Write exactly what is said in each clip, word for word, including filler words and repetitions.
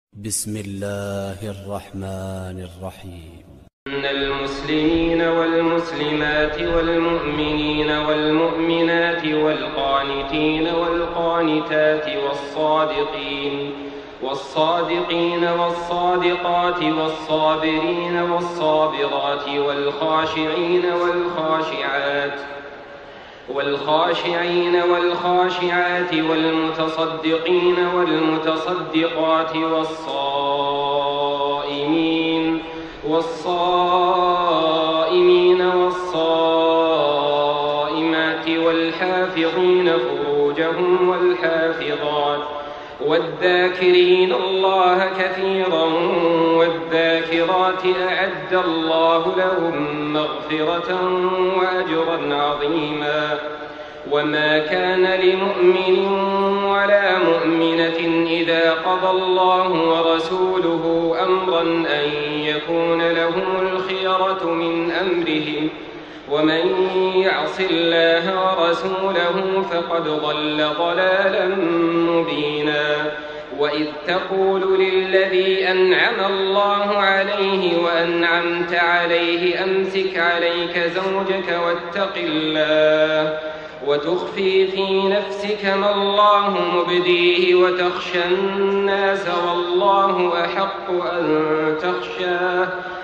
بسم الله الرحمن الرحيم. إن المسلمين والمسلمات والمؤمنين والمؤمنات والقانتين والقانتات والصادقين والصادقين والصادقات والصابرين والصابرات والخاشعين والخاشعات والخاشعين والخاشعات والمتصدقين والمتصدقات والصائمين والصائمين والصائمات والحافظين فروجهم والحافظات والذاكرين الله كثيرا والذاكرات أعد الله لهم مغفرة وأجرا عظيما. وما كان لمؤمن ولا مؤمنة إذا قضى الله ورسوله أمرا أن يكون لهم الخيرة من أمرهم ومن يعص الله ورسوله فقد ضل ضلالا مبينا. وإذ تقول للذي أنعم الله عليه وأنعمت عليه أمسك عليك زوجك واتق الله وتخفي في نفسك ما الله مبديه وتخشى الناس والله أحق أن تخشاه.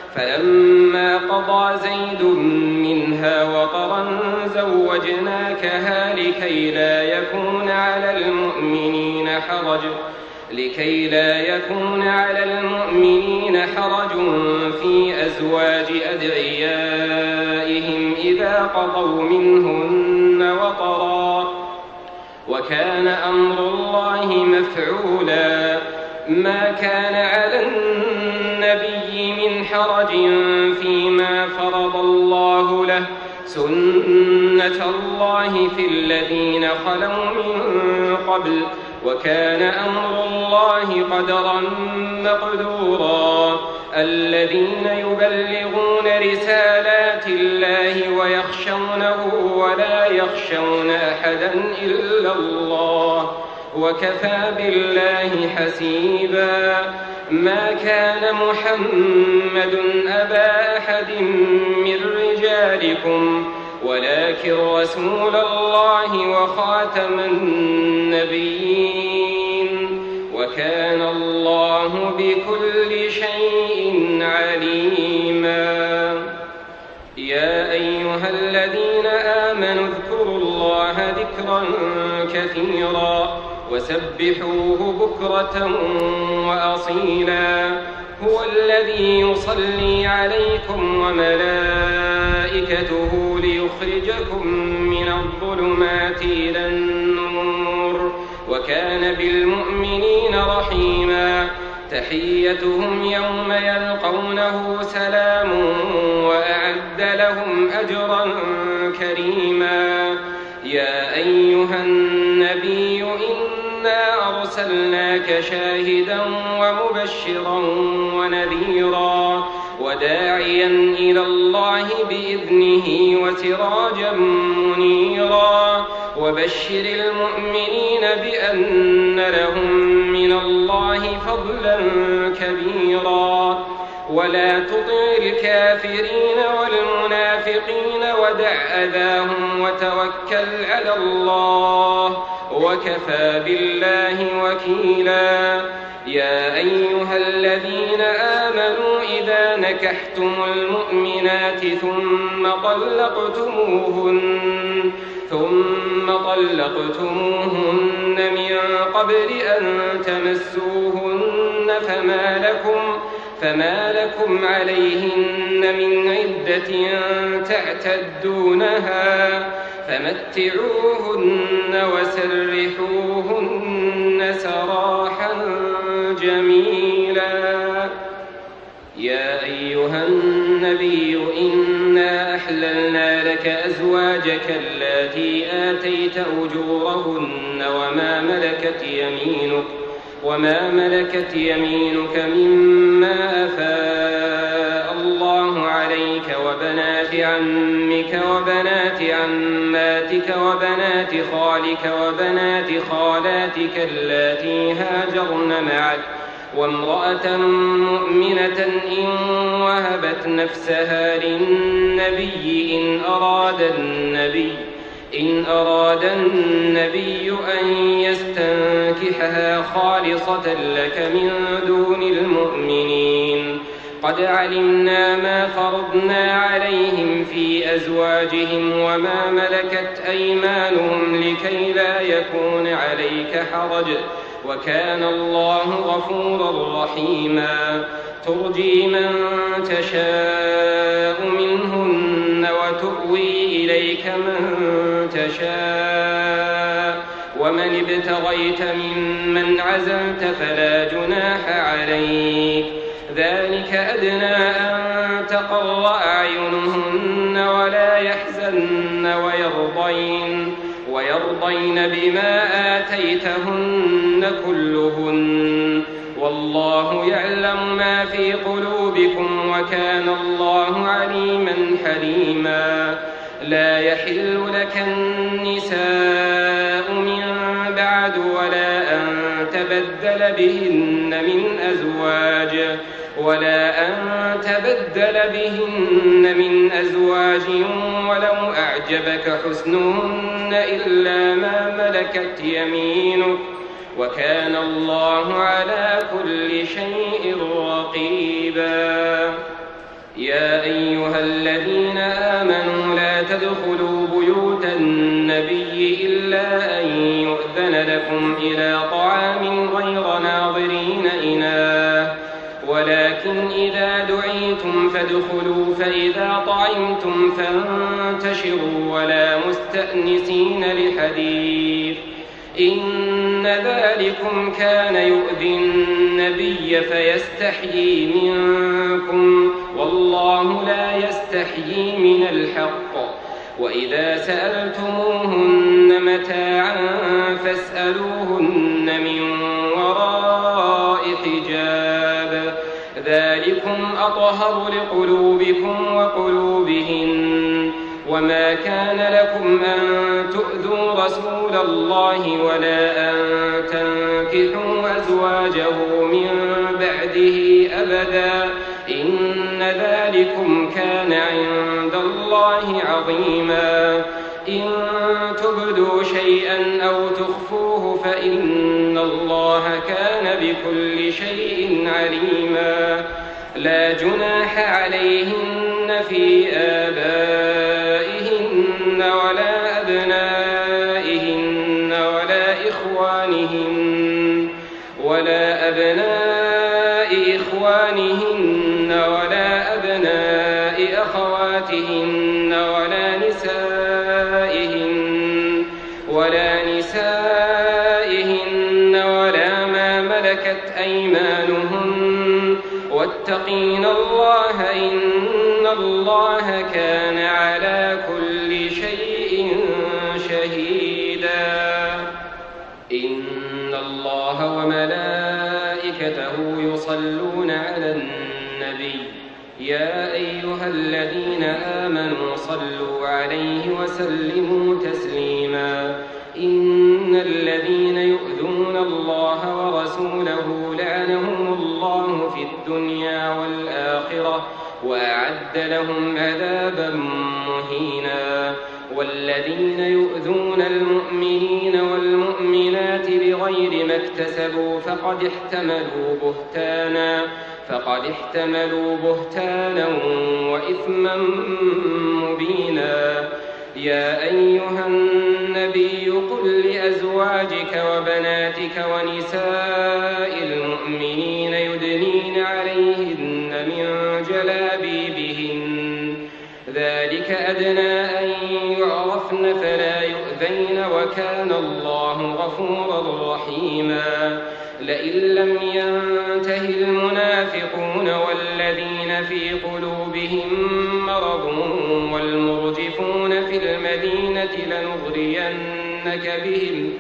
فلما قضى زيد منها وطرا زوجناكها لكي لا يكون على المؤمنين حرج لكي لا يكون على المؤمنين حرج في أزواج أدعيائهم إذا قضوا منهن وطرا وكان أمر الله مفعولا. ما كان على النبي من حرج فيما فرض الله له سنة الله في الذين خلوا من قبل وكان أمر الله قدرا مقدورا. الذين يبلغون رسالات الله ويخشونه ولا يخشون أحدا إلا الله وكفى بالله حسيبا. ما كان محمد أبا أحد من رجالكم ولكن رسول الله وخاتم النبيين وكان الله بكل شيء عليما. يا أيها الذين آمنوا اذكروا الله ذكرا كثيرا وسبحوه بكرة وأصيلا. هو الذي يصلي عليكم وملائكته ليخرجكم من الظلمات إلى النور وكان بالمؤمنين رحيما. تحيتهم يوم يلقونه سلام وأعد لهم أجرا كريما. يا أيها النبي إنا أرسلناك شاهدا ومبشرا ونذيرا وداعيا إلى الله بإذنه وسراجا منيرا. وبشر المؤمنين بأن لهم من الله فضلا كبيرا. ولا تطع الكافرين والمنافقين ودع أذاهم وتوكل على الله وكفى بالله وكيلا. يا أيها الذين آمنوا إذا نكحتم المؤمنات ثم طلقتموهن ثم طلقتموهن من قبل أن تمسوهن فما لكم فما لكم عليهن من عدة تعتدونها فمتعوهن وسرحوهن سراحا جميلا. يا أيها النبي إنا أحللنا لك أزواجك اللاتي آتيت أجورهن وما ملكت يمينك وما ملكت يمينك مما أفاء الله عليك وبنات عمك وبنات عماتك وبنات خالك وبنات خالاتك اللاتي هاجرن معك وامرأة مؤمنة إن وهبت نفسها للنبي إن أراد النبي إن أراد النبي أن يستنكحها خالصة لك من دون المؤمنين. قد علمنا ما فرضنا عليهم في أزواجهم وما ملكت أيمانهم لكي لا يكون عليك حرج، وكان الله غفورا رحيما. ترجي من تشاء منهن وتؤوي إليك من تشاء، ومن ابتغيت ممن عزلت فلا جناح عليك. ذلك أدنى أن تقر أعينهن ولا يحزن ويرضين ويرضين بما آتيتهن كلهن، والله يعلم ما في قلوبكم وكان الله عليما حليما. لا يحل لك النساء من بعد ولا أن تبدل بهن من أزواج ولا أن تبدل بهن من أزواج ولو أعجبك حسنهن إلا ما ملكت يمينك، وكان الله على كل شيء رقيبا. يا أيها الذين آمنوا لا تدخلوا بيوت النبي إلا أن يؤذن لكم إلى طعام غير ناظرين إناه، ولكن إذا دعيتم فادخلوا فإذا طعمتم فانتشروا ولا مستأنسين لحديث، إن ذلكم كان يؤذي النبي فيستحيي منكم، والله لا يستحيي من الحق. وإذا سألتموهن متاعا فاسألوهن من وراء حجاب، ذلكم أطهر لقلوبكم وقلوبهن. وما كان لكم أن تؤذوا رسول الله ولا أن تنكحوا أزواجه من بعده أبدا، إن ذلكم كان عند الله عظيما. إن تبدوا شيئا أو تخفوه فإن الله كان بكل شيء عليما. لا جناح عليهن في آبائهن ولا أبنائهن ولا إخوانهن ولا أبناء إخوانهن ولا أبناء أخواتهن ولا نسائهن ولا نسائهن ولا ما ملكت أيمانهن، واتقين الله إن الله كان على كل شيء شهيدا. إن الله وملائكته يصلون على النبي يا أيها الذين آمنوا صلوا عليه وسلموا تسليما. إن الذين يؤذون الله ورسوله لعنهم الله في الدنيا والآخرة وأعد لهم عذابا مهينا. والذين يؤذون المؤمنين والمؤمنات بغير ما اكتسبوا فقد احتملوا بهتانا فقد احتملوا بهتانا وإثما مبينا. يا أيها النبي قل لأزواجك وبناتك ونساء المؤمنين يدنين عليهن من جلابيبهن، ذلك أدنى أن يعرفن فلا يؤذين، وكان الله غفورا رحيما. لئن لم ينته المنافقون والذين في قلوبهم مرض والمرجفون في المدينة لنغرينك بهم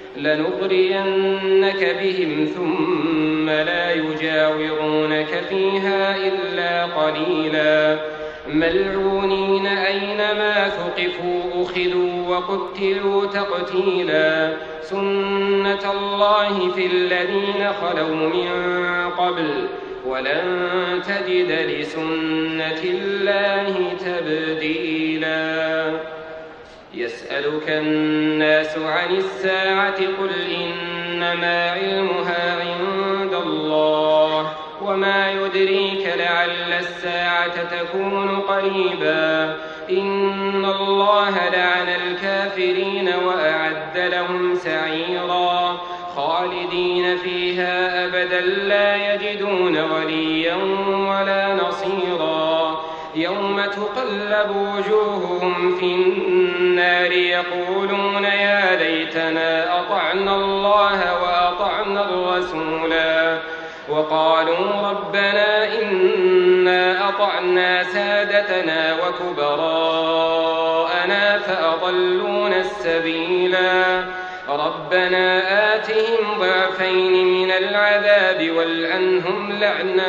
لنغرينك بهم ثم لا يجاورونك فيها إلا قليلا. ملعونين أينما ثقفوا أخذوا وقتلوا تقتيلا سنة الله في الذين خلوا من قبل ولن تجد لسنة الله تبديلا يسألك الناس عن الساعة قل إنما علمها عند الله وما يدريك لعل الساعة تكون قريبا إن الله لعن الكافرين وأعد لهم سعيرا خالدين فيها أبدا لا يجدون وليا ولا نصيرا يوم تقلب وجوههم في النار يقولون يا ليتنا أطعنا الله وأطعنا الرسولا وقالوا ربنا إنا أطعنا سادتنا وكبراءنا فأضلونا السبيلا ربنا آتهم ضعفين من العذاب والعنهم لعنا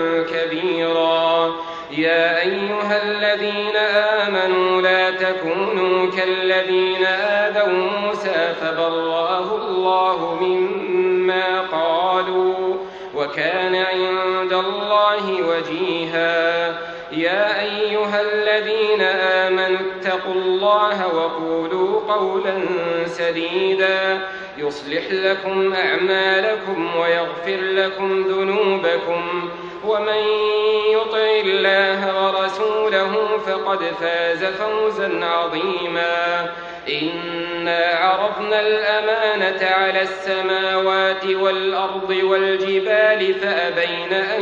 كبيرا يا أيها الذين آمنوا لا تكونوا كالذين آذوا موسى فبرأه الله مما قالوا وكان عند الله وجيها يا أيها الذين آمنوا اتقوا الله وقولوا قولا سديدا يصلح لكم أعمالكم ويغفر لكم ذنوبكم ومن يطع الله ورسوله فقد فاز فوزا عظيما إنا عرضنا الأمانة على السماوات والأرض والجبال فأبين أن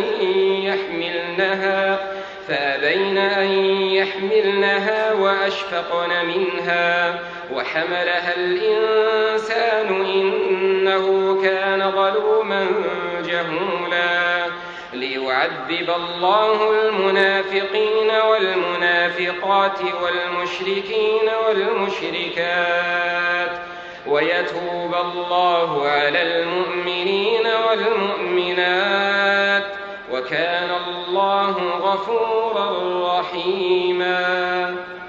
يحملنها فأبين أن يحملنها وأشفقن منها وحملها الإنسان إنه كان ظلوما جهولا ليعذب الله المنافقين والمنافقات والمشركين والمشركات ويتوب الله على المؤمنين والمؤمنات وكان الله غفورا رحيما.